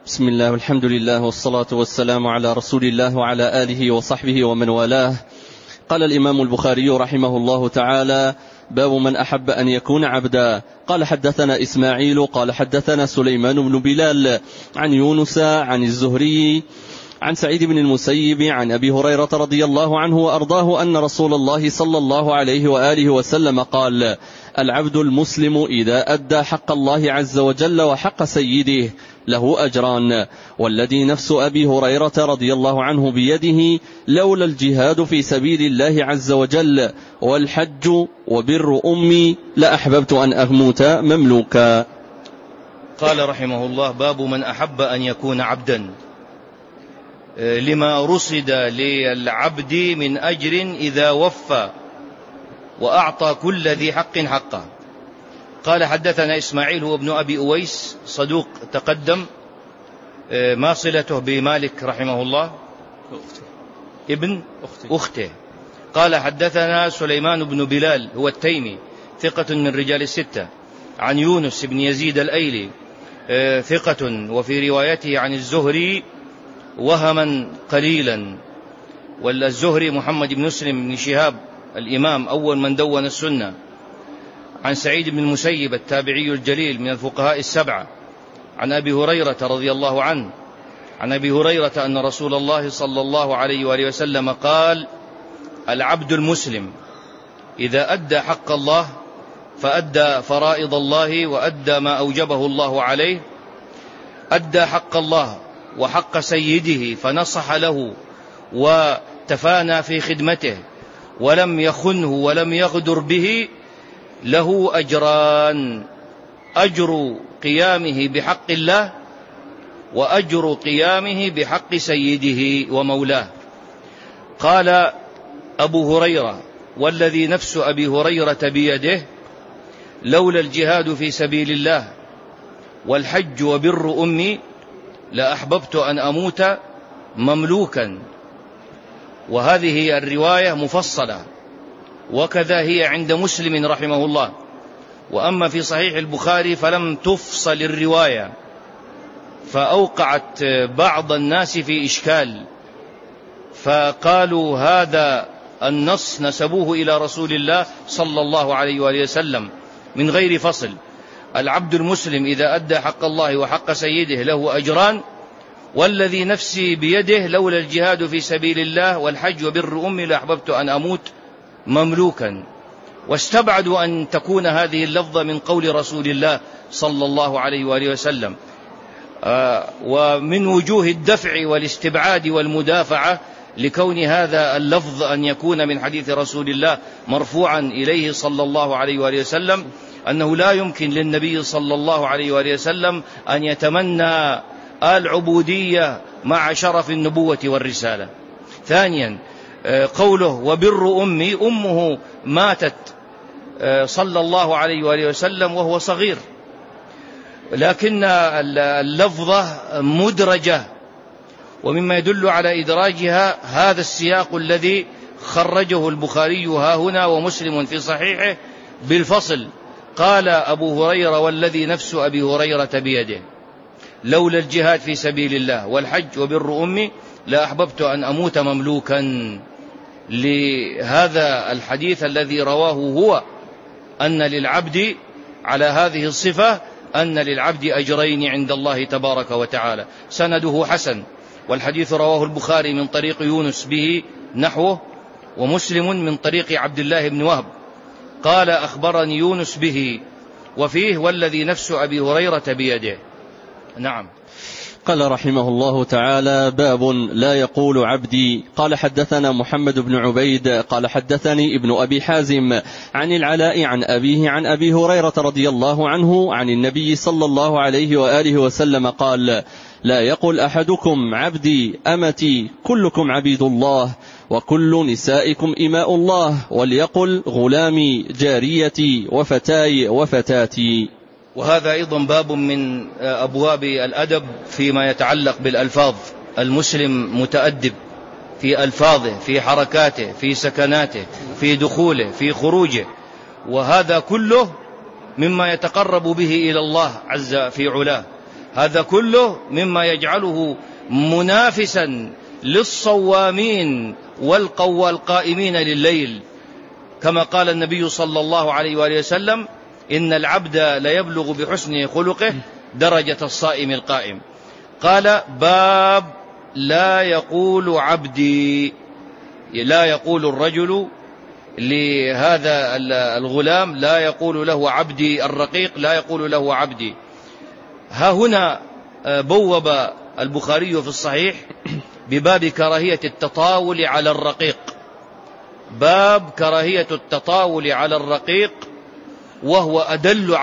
بسم الله والحمد لله والصلاة والسلام على رسول الله وعلى آله وصحبه ومن والاه. قال الإمام البخاري رحمه الله تعالى: باب من أحب أن يكون عبدا. قال حدثنا إسماعيل قال حدثنا سليمان بن بلال عن يونس عن الزهري عن سعيد بن المسيب عن أبي هريرة رضي الله عنه وأرضاه أن رسول الله صلى الله عليه وآله وسلم قال: العبد المسلم إذا أدى حق الله عز وجل وحق سيده له أجران، والذي نفس أبي هريرة رضي الله عنه بيده لولا الجهاد في سبيل الله عز وجل والحج وبر أمي لأحببت أن أموت مملوكا. قال رحمه الله: باب من أحب أن يكون عبدا، لما رصد للعبد من أجر إذا وفى وأعطى كل ذي حق حقه. قال حدثنا إسماعيل هو ابن أبي أويس صدوق تقدم. ما صلته بمالك رحمه الله؟ ابن أخته. قال حدثنا سليمان بن بلال هو التيمي ثقة من رجال الستة، عن يونس بن يزيد الأيلي ثقة، وفي روايته عن الزهري وهما قليلا. والزهري محمد بن مسلم بن شهاب الإمام أول من دون السنة، عن سعيد بن المسيب التابعي الجليل من الفقهاء السبعة، عن أبي هريرة رضي الله عنه عن أبي هريرة أن رسول الله صلى الله عليه وآله وسلم قال: العبد المسلم إذا أدى حق الله فأدى فرائض الله وأدى ما أوجبه الله عليه، أدى حق الله وحق سيده فنصح له وتفانى في خدمته ولم يخنه ولم يغدر به، له أجران: أجر قيامه بحق الله وأجر قيامه بحق سيده ومولاه. قال أبو هريرة: والذي نفس أبي هريرة بيده لولا الجهاد في سبيل الله والحج وبر أمي لأحببت أن أموت مملوكا. وهذه هي الرواية مفصلة، وكذا هي عند مسلم رحمه الله. وأما في صحيح البخاري فلم تفصل الرواية، فأوقعت بعض الناس في إشكال، فقالوا هذا النص نسبوه إلى رسول الله صلى الله عليه وآله وسلم من غير فصل: العبد المسلم إذا أدى حق الله وحق سيده له أجران، والذي نفسي بيده لولا الجهاد في سبيل الله والحج وبر أمي لأحببت أن أموت مملوكا. واستبعدوا أن تكون هذه اللفظة من قول رسول الله صلى الله عليه وآله وسلم. ومن وجوه الدفع والاستبعاد والمدافعة لكون هذا اللفظ أن يكون من حديث رسول الله مرفوعا إليه صلى الله عليه وآله وسلم، أنه لا يمكن للنبي صلى الله عليه وآله وسلم أن يتمنى العبودية مع شرف النبوة والرسالة. ثانيا قوله وبر أمي، أمه ماتت صلى الله عليه وآله وسلم وهو صغير، لكن اللفظة مدرجة، ومما يدل على إدراجها هذا السياق الذي خرجه البخاري ها هنا ومسلم في صحيحه بالفصل. قال أبو هريرة: والذي نفس أبي هريرة بيده لولا الجهاد في سبيل الله والحج وبر أمي لأحببت أن أموت مملوكا، لهذا الحديث الذي رواه هو أن للعبد على هذه الصفة أن للعبد أجرين عند الله تبارك وتعالى. سنده حسن، والحديث رواه البخاري من طريق يونس به نحوه، ومسلم من طريق عبد الله بن وهب قال: أخبرني يونس به، وفيه والذي نفس أبي هريرة بيده. نعم. قال رحمه الله تعالى: باب لا يقول عبدي. قال حدثنا محمد بن عبيد قال حدثني ابن أبي حازم عن العلاء عن أبيه عن أبي هريرة رضي الله عنه عن النبي صلى الله عليه وآله وسلم قال: لا يقل أحدكم عبدي أمتي، كلكم عبيد الله وكل نسائكم إماء الله، وليقل غلامي جاريتي وفتاي وفتاتي. وهذا أيضا باب من أبواب الأدب فيما يتعلق بالألفاظ. المسلم متأدب في ألفاظه، في حركاته، في سكناته، في دخوله، في خروجه، وهذا كله مما يتقرب به إلى الله عز في علاه. هذا كله مما يجعله منافسا للصوامين والقائمين لليل، كما قال النبي صلى الله عليه وآله وسلم: إن العبد ليبلغ بحسن خلقه درجة الصائم القائم. قال: باب لا يقول عبدي، لا يقول الرجل لهذا الغلام، لا يقول له عبدي الرقيق، لا يقول له عبدي. ها هنا بوب البخاري في الصحيح بباب كراهية التطاول على الرقيق، باب كراهية التطاول على الرقيق، وهو أدل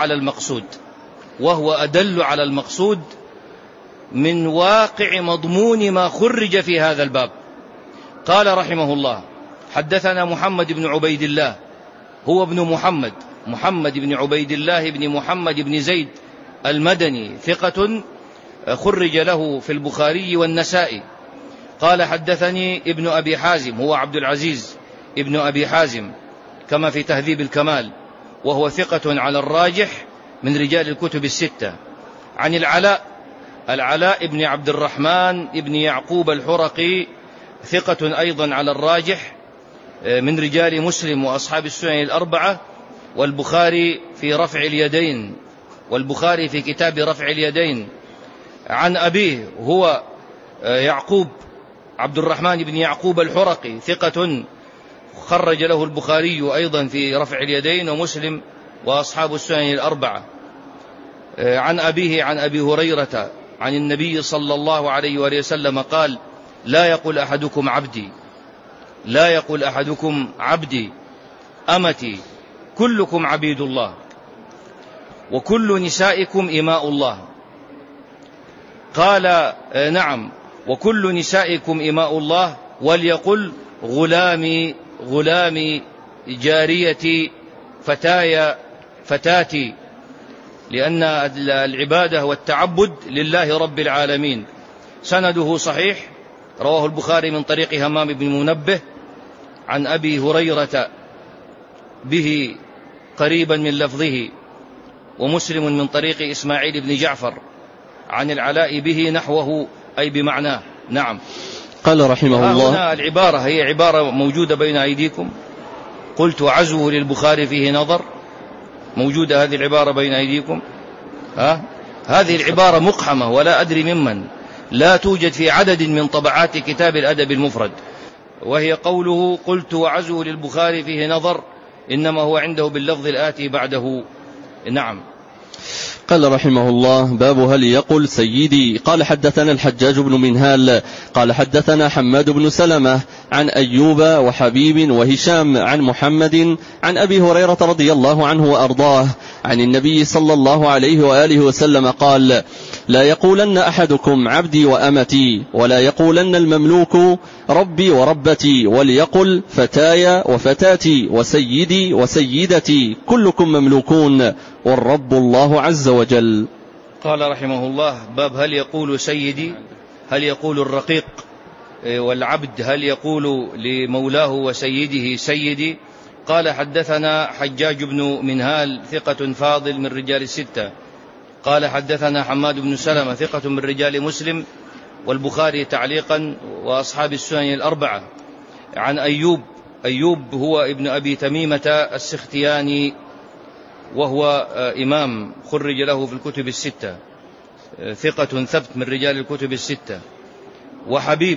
على المقصود من واقع مضمون ما خرج في هذا الباب. قال رحمه الله: حدثنا محمد بن عبيد الله، هو ابن محمد بن عبيد الله بن محمد بن زيد المدني، ثقة خرج له في البخاري والنسائي. قال: حدثني ابن أبي حازم، هو عبد العزيز ابن أبي حازم كما في تهذيب الكمال، وهو ثقة على الراجح من رجال الكتب الستة. عن العلاء ابن عبد الرحمن ابن يعقوب الحرقي، ثقة أيضا على الراجح من رجال مسلم وأصحاب السنن الأربعة، والبخاري في رفع اليدين، والبخاري في كتاب رفع اليدين. عن أبيه، هو يعقوب عبد الرحمن بن يعقوب الحرقي، ثقة خرج له البخاري أيضا في رفع اليدين ومسلم وأصحاب السنن الأربعة. عن أبيه عن أبي هريرة عن النبي صلى الله عليه وآله وسلم قال: لا يقول أحدكم عبدي أمتي، كلكم عبيد الله، وكل نسائكم إماء الله. قال: نعم، وكل نسائكم إماء الله، وليقل غلامي جاريتي فتاتي، لأن العبادة والتعبد لله رب العالمين. سنده صحيح، رواه البخاري من طريق همام بن منبه عن أبي هريرة به قريبا من لفظه، ومسلم من طريق إسماعيل بن جعفر عن العلاء به نحوه أي بمعناه. نعم. قال رحمه الله: هنا العبارة هي عبارة موجودة بين أيديكم، قلت: وعزوه للبخاري فيه نظر. موجودة هذه العبارة بين أيديكم. هذه العبارة مقحمة ولا أدري ممن، لا توجد في عدد من طبعات كتاب الأدب المفرد، وهي قوله: قلت: وعزوه للبخاري فيه نظر، إنما هو عنده باللفظ الآتي بعده. نعم. قال رحمه الله: باب هل يقل سيدي. قال: حدثنا الحجاج بن منهال قال: حدثنا حماد بن سلمة عن أيوب وحبيب وهشام عن محمد عن أبي هريرة رضي الله عنه وأرضاه عن النبي صلى الله عليه وآله وسلم قال: لا يقولن أحدكم عبدي وأمتي، ولا يقولن المملوك ربي وربتي، وليقل فتاي وفتاتي وسيدي وسيدتي، كلكم مملوكون، والرب الله عز وجل. قال رحمه الله: باب هل يقول سيدي، هل يقول الرقيق والعبد، هل يقول لمولاه وسيده سيدي. قال: حدثنا حجاج بن منهال، ثقة فاضل من رجال الستة. قال: حدثنا حماد بن سلمة، ثقة من رجال مسلم والبخاري تعليقا وأصحاب السنن الأربعة. عن أيوب هو ابن أبي تميمة السختياني، وهو إمام خرج له في الكتب الستة، ثقة ثبت من رجال الكتب الستة. وحبيب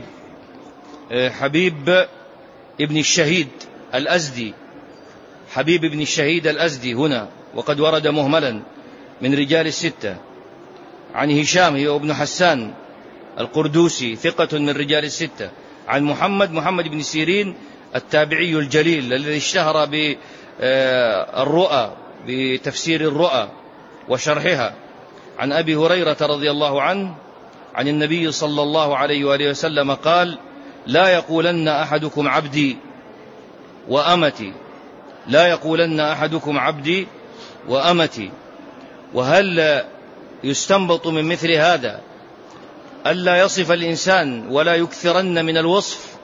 ابن الشهيد الأزدي، حبيب ابن الشهيد الأزدي هنا، وقد ورد مهملا من رجال الستة. عن هشام هو ابن حسان القردوسي، ثقة من رجال الستة. عن محمد بن سيرين التابعي الجليل الذي اشتهر بالرؤى، بتفسير الرؤى وشرحها. عن أبي هريرة رضي الله عنه عن النبي صلى الله عليه وآله وسلم قال: لا يقولن أحدكم عبدي وأمتي، لا يقولن أحدكم عبدي وأمتي. وهل يستنبط من مثل هذا ألا يصف الإنسان ولا يكثرن من الوصف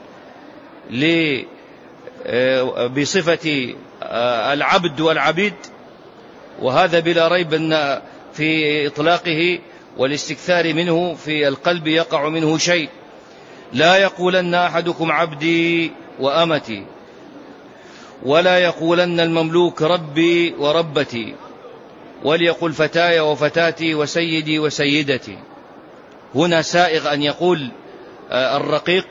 بصفة العبد والعبيد؟ وهذا بلا ريب أن في إطلاقه والاستكثار منه في القلب يقع منه شيء. لا يقولن أحدكم عبدي وأمتي، ولا يقولن المملوك ربي وربتي، وليقل فتاي وفتاتي وسيدي وسيدتي. هنا سائغ أن يقول الرقيق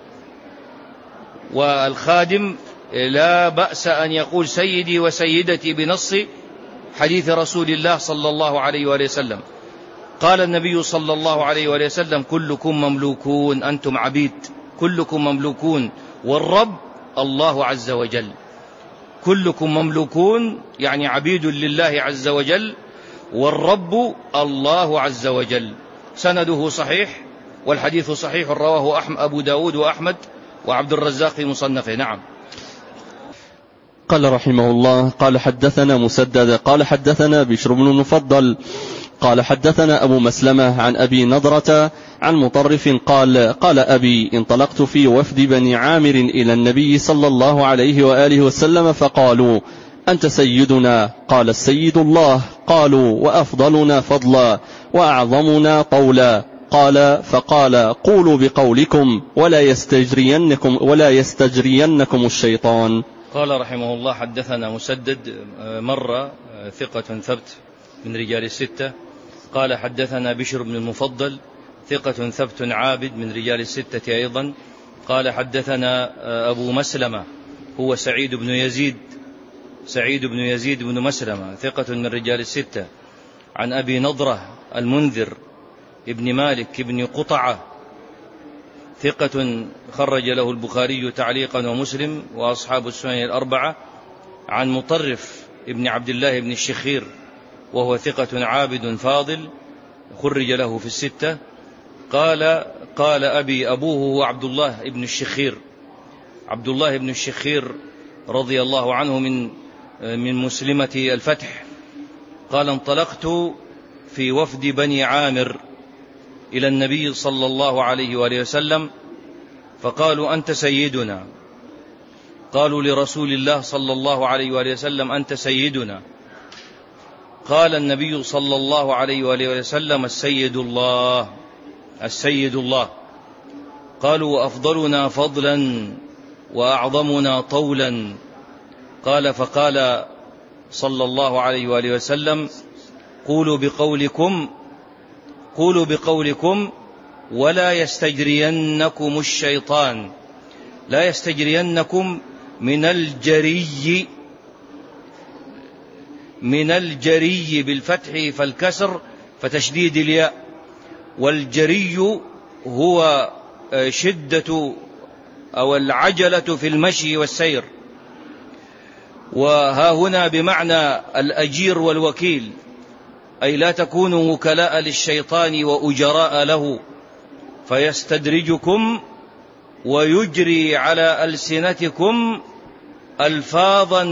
والخادم، لا بأس أن يقول سيدي وسيدتي بنص حديث رسول الله صلى الله عليه وآله وسلم. قال النبي صلى الله عليه وآله وسلم: كلكم مملوكون، أنتم عبيد، كلكم مملوكون، والرب الله عز وجل. كلكم مملوكون يعني عبيد لله عز وجل، والرب الله عز وجل. سنده صحيح، والحديث صحيح، رواه أبو داود وأحمد وعبد الرزاق في مصنفه. نعم. قال رحمه الله: قال حدثنا مسدد قال حدثنا بشر بن المفضل قال حدثنا أبو مسلمة عن أبي نضرة عن مطرف قال أبي: انطلقت في وفد بني عامر إلى النبي صلى الله عليه وآله وسلم فقالوا: أنت سيدنا. قال: السيد الله. قالوا: وأفضلنا فضلا وأعظمنا طولا. فقال: قولوا بقولكم ولا يستجرينكم الشيطان. قال رحمه الله: حدثنا مسدد مرة ثقة ثبت من رجال الستة. قال حدثنا بشر بن المفضل ثقة ثبت عابد من رجال الستة أيضا. قال حدثنا أبو مسلمة هو سعيد بن يزيد بن مسلمة ثقة من رجال الستة، عن أبي نضرة المنذر ابن مالك ابن قطعة ثقة خرج له البخاري تعليقا ومسلم وأصحاب السنن الأربعة، عن مطرف ابن عبد الله بن الشخير وهو ثقة عابد فاضل خرج له في الستة. قال أبوه هو عبد الله بن الشخير رضي الله عنه من مسلمة الفتح. قال: انطلقت في وفد بني عامر إلى النبي صلى الله عليه وآله وسلم فقالوا: أنت سيدنا. قالوا لرسول الله صلى الله عليه وآله وسلم: أنت سيدنا. قال النبي صلى الله عليه وآله وسلم: السيد الله. قالوا: وأفضلنا فضلا وأعظمنا طولا. فقال صلى الله عليه وآله وسلم: قولوا بقولكم ولا يستجرينكم الشيطان. لا يستجرينكم من الجري بالفتح فالكسر فتشديد الياء، والجري هو شدة أو العجلة في المشي والسير، وها هنا بمعنى الأجير والوكيل، أي لا تكونوا وكلاء للشيطان وأجراء له فيستدرجكم ويجري على ألسنتكم ألفاظا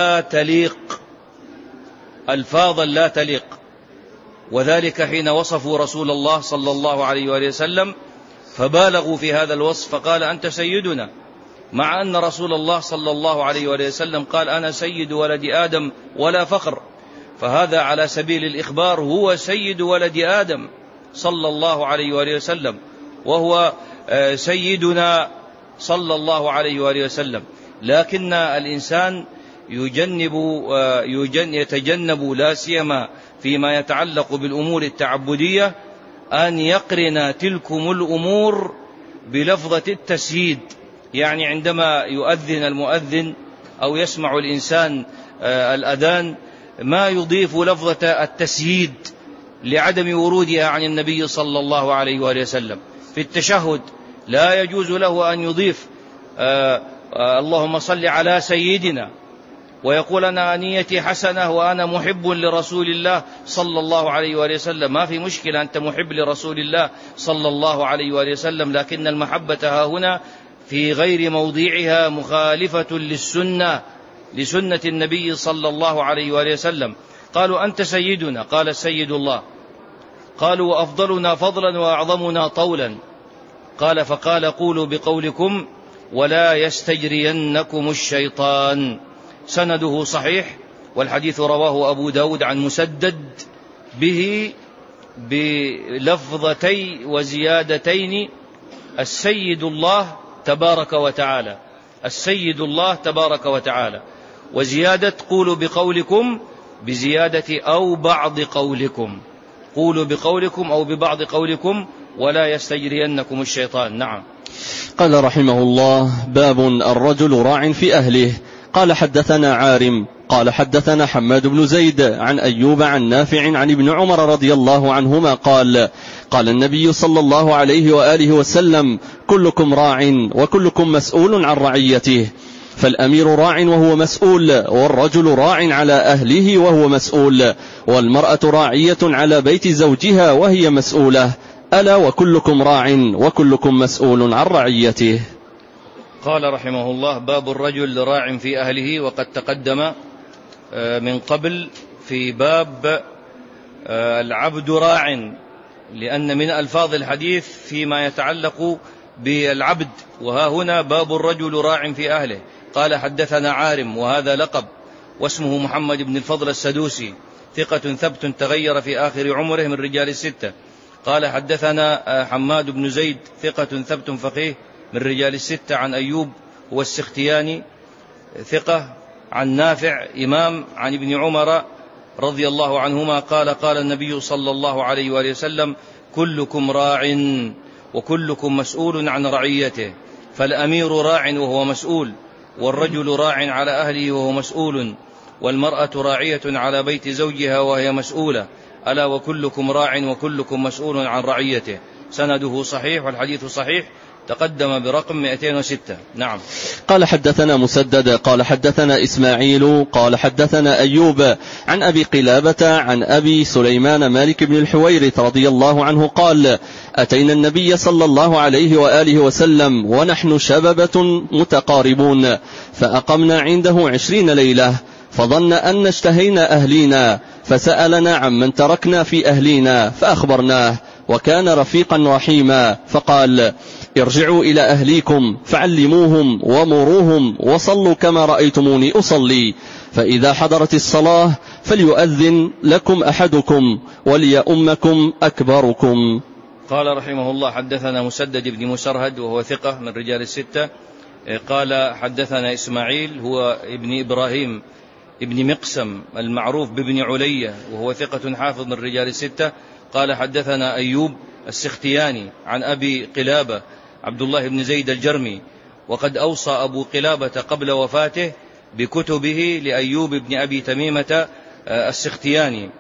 لا تليق. وذلك حين وصفوا رسول الله صلى الله عليه وآله وسلم فبالغوا في هذا الوصف فقال: أنت سيدنا، مع أن رسول الله صلى الله عليه وآله وسلم قال: أنا سيد ولد آدم ولا فخر. فهذا على سبيل الإخبار، هو سيد ولد آدم صلى الله عليه وآله وسلم، وهو سيدنا صلى الله عليه وآله وسلم. لكن الإنسان يتجنب لا سيما فيما يتعلق بالأمور التعبدية أن يقرن تلكم الأمور بلفظة التسييد. يعني عندما يؤذن المؤذن أو يسمع الإنسان الأذان ما يضيف لفظة التسييد لعدم ورودها عن النبي صلى الله عليه وآله وسلم. في التشهد لا يجوز له أن يضيف اللهم صل على سيدنا، ويقول: أنا نيتي حسنة وأنا محب لرسول الله صلى الله عليه وآله وسلم. ما في مشكلة، أنت محب لرسول الله صلى الله عليه وآله وسلم، لكن المحبة ها هنا في غير موضعها، مخالفة لسنة النبي صلى الله عليه وآله وسلم. قالوا: أنت سيدنا. قال: السيد الله. قالوا: وأفضلنا فضلا وأعظمنا طولا. فقال: قولوا بقولكم ولا يستجرينكم الشيطان. سنده صحيح، والحديث رواه أبو داود عن مسدد به بلفظتي وزيادتين: السيد الله تبارك وتعالى، السيد الله تبارك وتعالى، وزيادة قولوا بقولكم بزيادة أو بعض قولكم، قولوا بقولكم أو ببعض قولكم ولا يستجرينكم الشيطان. نعم. قال رحمه الله: باب الرجل راع في أهله. قال حدثنا عارم قال حدثنا حماد بن زيد عن أيوب عن نافع عن ابن عمر رضي الله عنهما قال: قال النبي صلى الله عليه وآله وسلم: كلكم راع وكلكم مسؤول عن رعيته، فالأمير راع وهو مسؤول، والرجل راع على أهله وهو مسؤول، والمرأة راعية على بيت زوجها وهي مسؤولة، ألا وكلكم راع وكلكم مسؤول عن رعيته. قال رحمه الله: باب الرجل راع في أهله. وقد تقدم من قبل في باب العبد راع، لأن من ألفاظ الحديث فيما يتعلق بالعبد، وها هنا باب الرجل راع في أهله. قال حدثنا عارم، وهذا لقب، واسمه محمد بن الفضل السدوسي، ثقة ثبت تغير في آخر عمره، من رجال الستة. قال حدثنا حماد بن زيد، ثقة ثبت فقيه، من رجال الستة، عن أيوب هو السختياني، ثقة، عن نافع إمام، عن ابن عمر رضي الله عنهما قال: قال النبي صلى الله عليه وآله وسلم: كلكم راع وكلكم مسؤول عن رعيته، فالأمير راع وهو مسؤول، والرجل راع على أهله وهو مسؤول، والمرأة راعية على بيت زوجها وهي مسؤولة، ألا وكلكم راع وكلكم مسؤول عن رعيته. سنده صحيح والحديث صحيح، تقدم برقم 206. نعم. قال حدثنا مسدد قال حدثنا إسماعيل قال حدثنا أيوب عن أبي قلابة عن أبي سليمان مالك بن الحويرث رضي الله عنه قال: أتينا النبي صلى الله عليه وآله وسلم ونحن شببة متقاربون، فأقمنا عنده 20 ليلة، فظن أن اشتهينا أهلينا، فسألنا عمن تركنا في أهلينا فأخبرناه، وكان رفيقا رحيما، فقال: ارجعوا إلى أهليكم فعلموهم ومروهم وصلوا كما رأيتموني أصلي، فإذا حضرت الصلاة فليؤذن لكم أحدكم وليؤمكم أكبركم. قال رحمه الله: حدثنا مسدد بن مسرهد وهو ثقة من رجال الستة. قال حدثنا إسماعيل هو ابن إبراهيم ابن مقسم المعروف بابن علية، وهو ثقة حافظ من رجال الستة. قال حدثنا أيوب السختياني عن أبي قلابة عبد الله بن زيد الجرمي، وقد أوصى أبو قلابة قبل وفاته بكتبه لأيوب بن أبي تميمة السختياني.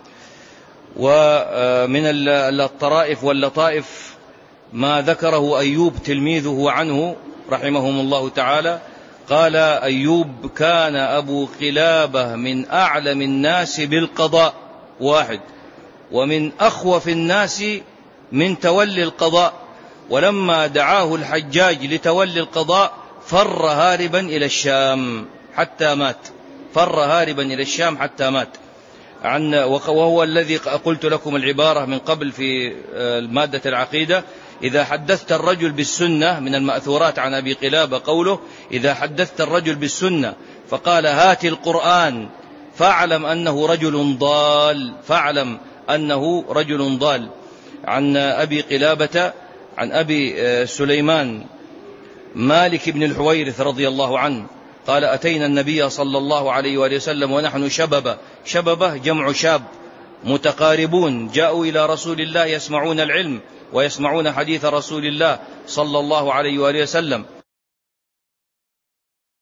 ومن الطرائف واللطائف ما ذكره أيوب تلميذه عنه رحمهم الله تعالى. قال أيوب: كان أبو قلابة من أعلم الناس بالقضاء، واحد، ومن أخوف الناس من تولي القضاء، ولما دعاه الحجاج لتولي القضاء فر هاربا إلى الشام حتى مات، فر هاربا إلى الشام حتى مات. وهو الذي قلت لكم العبارة من قبل في مادة العقيدة: إذا حدثت الرجل بالسنة، من المأثورات عن أبي قلابة قوله: إذا حدثت الرجل بالسنة فقال هات القرآن فاعلم أنه رجل ضال، فاعلم أنه رجل ضال. عن أبي قلابة عن أبي سليمان مالك بن الحويرث رضي الله عنه قال: أتينا النبي صلى الله عليه وآله وسلم ونحن شببة جمع شاب، متقاربون، جاءوا إلى رسول الله يسمعون العلم ويسمعون حديث رسول الله صلى الله عليه وآله وسلم،